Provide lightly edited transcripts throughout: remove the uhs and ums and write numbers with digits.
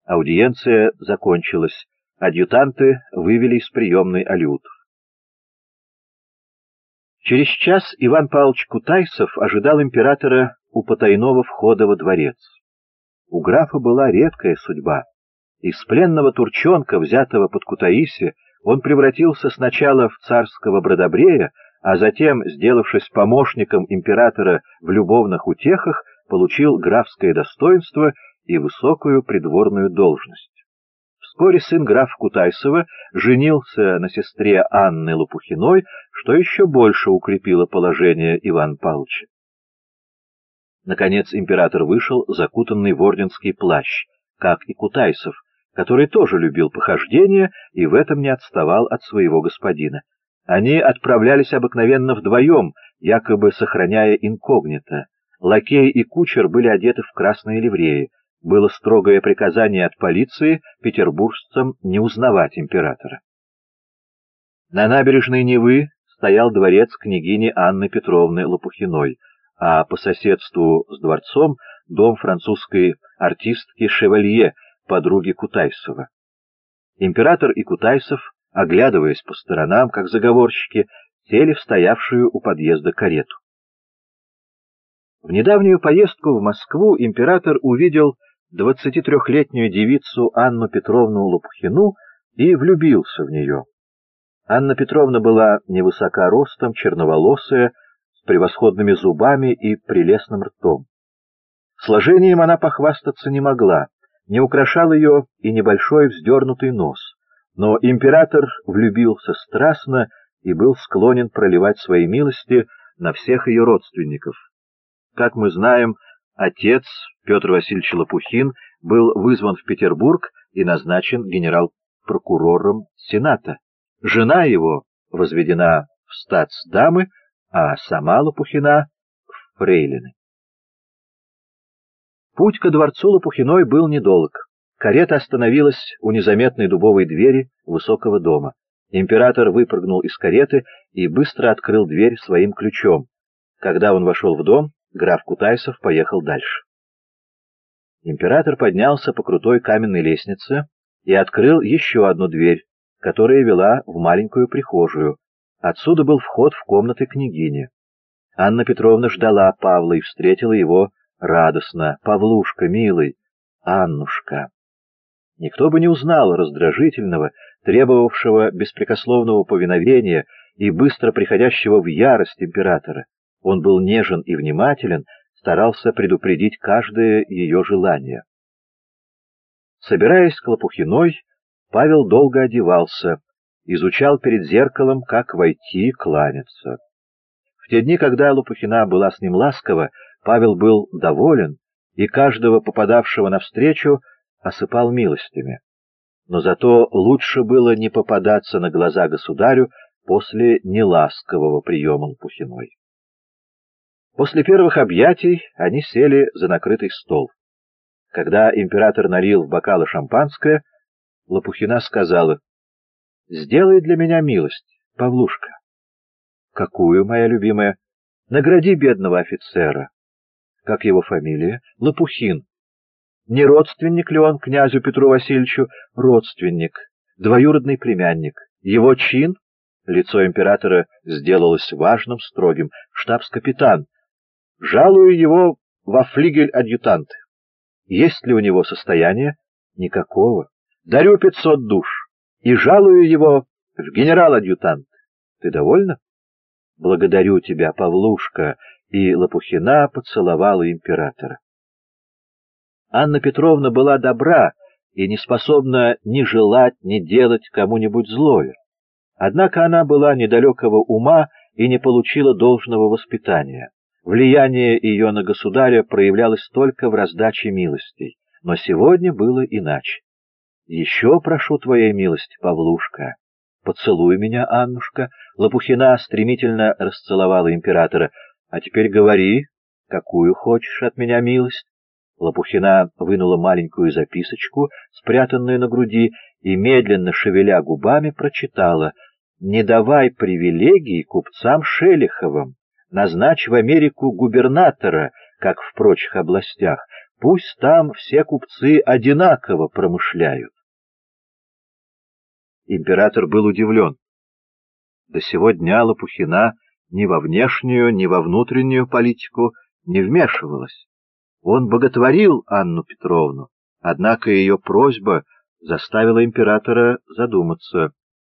Аудиенция закончилась. Адъютанты вывели из приемной алиутов. Через час Иван Павлович Кутайсов ожидал императора у потайного входа во дворец. У графа была редкая судьба. Из пленного турчонка, взятого под Кутаиси, он превратился сначала в царского бродобрея, а затем, сделавшись помощником императора в любовных утехах, получил графское достоинство и высокую придворную должность. Вскоре сын графа Кутайсова женился на сестре Анны Лопухиной, что еще больше укрепило положение Ивана Павловича. Наконец император вышел, закутанный в орденский плащ, как и Кутайсов, который тоже любил похождения и в этом не отставал от своего господина. Они отправлялись обыкновенно вдвоем, якобы сохраняя инкогнито. Лакей и кучер были одеты в красные ливреи. Было строгое приказание от полиции петербуржцам не узнавать императора. На набережной Невы стоял дворец княгини Анны Петровны Лопухиной, а по соседству с дворцом дом французской артистки Шевалье, подруги Кутайсова. Император и Кутайсов, оглядываясь по сторонам, как заговорщики, сели в стоявшую у подъезда карету. В недавнюю поездку в Москву император увидел 23-летнюю девицу Анну Петровну Лопухину и влюбился в нее. Анна Петровна была невысока ростом, черноволосая, с превосходными зубами и прелестным ртом. Сложением она похвастаться не могла, не украшал ее и небольшой вздернутый нос, но император влюбился страстно и был склонен проливать свои милости на всех ее родственников. Как мы знаем, отец Петр Васильевич Лопухин был вызван в Петербург и назначен генерал-прокурором Сената. Жена его возведена в статсдамы, а сама Лопухина — в фрейлины. Путь ко дворцу Лопухиной был недолг. Карета остановилась у незаметной дубовой двери высокого дома. Император выпрыгнул из кареты и быстро открыл дверь своим ключом. Когда он вошел в дом, граф Кутайсов поехал дальше. Император поднялся по крутой каменной лестнице и открыл еще одну дверь, которая вела в маленькую прихожую. Отсюда был вход в комнаты княгини. Анна Петровна ждала Павла и встретила его радостно. «Павлушка, милый, Аннушка». Никто бы не узнал раздражительного, требовавшего беспрекословного повиновения и быстро приходящего в ярость императора. Он был нежен и внимателен, старался предупредить каждое ее желание. Собираясь к Лопухиной, Павел долго одевался, изучал перед зеркалом, как войти, кланяться. В те дни, когда Лопухина была с ним ласкова, Павел был доволен и каждого попадавшего навстречу осыпал милостями. Но зато лучше было не попадаться на глаза государю после неласкового приема Лопухиной. После первых объятий они сели за накрытый стол. Когда император налил в бокалы шампанское, Лопухина сказала: «Сделай для меня милость, Павлушка». «Какую, моя любимая?» «Награди бедного офицера». «Как его фамилия?» «Лопухин». «Не родственник ли он князю Петру Васильевичу?» «Родственник, двоюродный племянник». «Его чин?» Лицо императора сделалось важным, строгим. «Штабс-капитан. Жалую его во флигель-адъютанты». «Есть ли у него состояние?» «Никакого. Дарю 500 душ и жалую его в генерал-адъютант. Ты довольна?» «Благодарю тебя, Павлушка», и Лопухина поцеловала императора. Анна Петровна была добра и не способна ни желать, ни делать кому-нибудь злое. Однако она была недалекого ума и не получила должного воспитания. Влияние ее на государя проявлялось только в раздаче милостей, но сегодня было иначе. «Еще прошу твоей милости, Павлушка. Поцелуй меня, Аннушка». Лопухина стремительно расцеловала императора. «А теперь говори, какую хочешь от меня милость». Лопухина вынула маленькую записочку, спрятанную на груди, и, медленно шевеля губами, прочитала: «Не давай привилегий купцам Шелиховым, назначь в Америку губернатора, как в прочих областях, Пусть там все купцы одинаково промышляют. Император был удивлен. До сего дня Лопухина ни во внешнюю, ни во внутреннюю политику не вмешивалась. Он боготворил Анну Петровну, однако ее просьба заставила императора задуматься.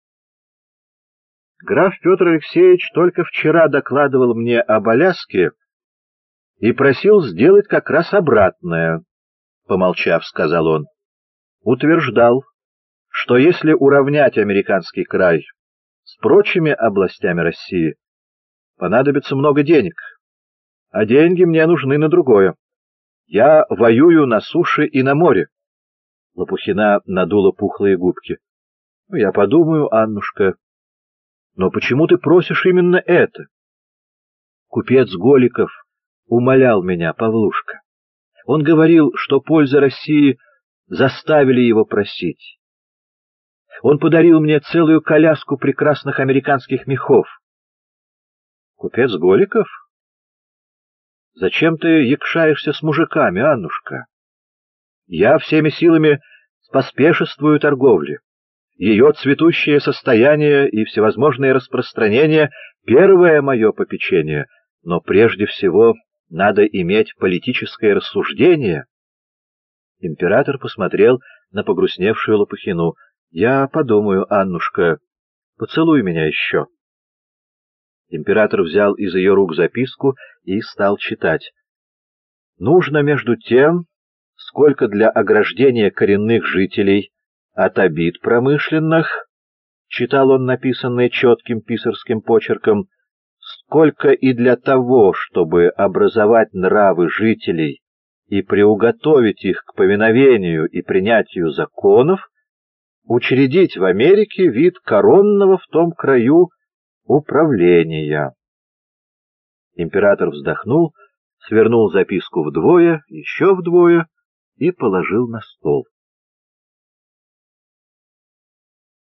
Граф Петр Алексеевич только вчера докладывал мне об Аляске и просил сделать как раз обратное, — помолчав, сказал он. Утверждал, что если уравнять американский край с прочими областями России, понадобится много денег, а деньги мне нужны на другое. Я воюю на суше и на море. Лопухина надула пухлые губки. — Я подумаю, Аннушка. Но почему ты просишь именно это? Купец Голиков умолял меня, Павлушка. Он говорил, что польза России заставили его просить. Он подарил мне целую коляску прекрасных американских мехов. Купец Голиков? Зачем ты якшаешься с мужиками, Аннушка? Я всеми силами поспешествую торговле. Ее цветущее состояние и всевозможные распространения — первое мое попечение, но прежде всего надо иметь политическое рассуждение. Император посмотрел на погрустневшую Лопухину. — Я подумаю, Аннушка, поцелуй меня еще. Император взял из ее рук записку и стал читать. «Нужно между тем, сколько для ограждения коренных жителей от обид промышленных, — читал он написанное четким писарским почерком, — сколько и для того, чтобы образовать нравы жителей и приуготовить их к повиновению и принятию законов, учредить в Америке вид коронного в том краю управления». Император вздохнул, свернул записку вдвое, еще вдвое и положил на стол.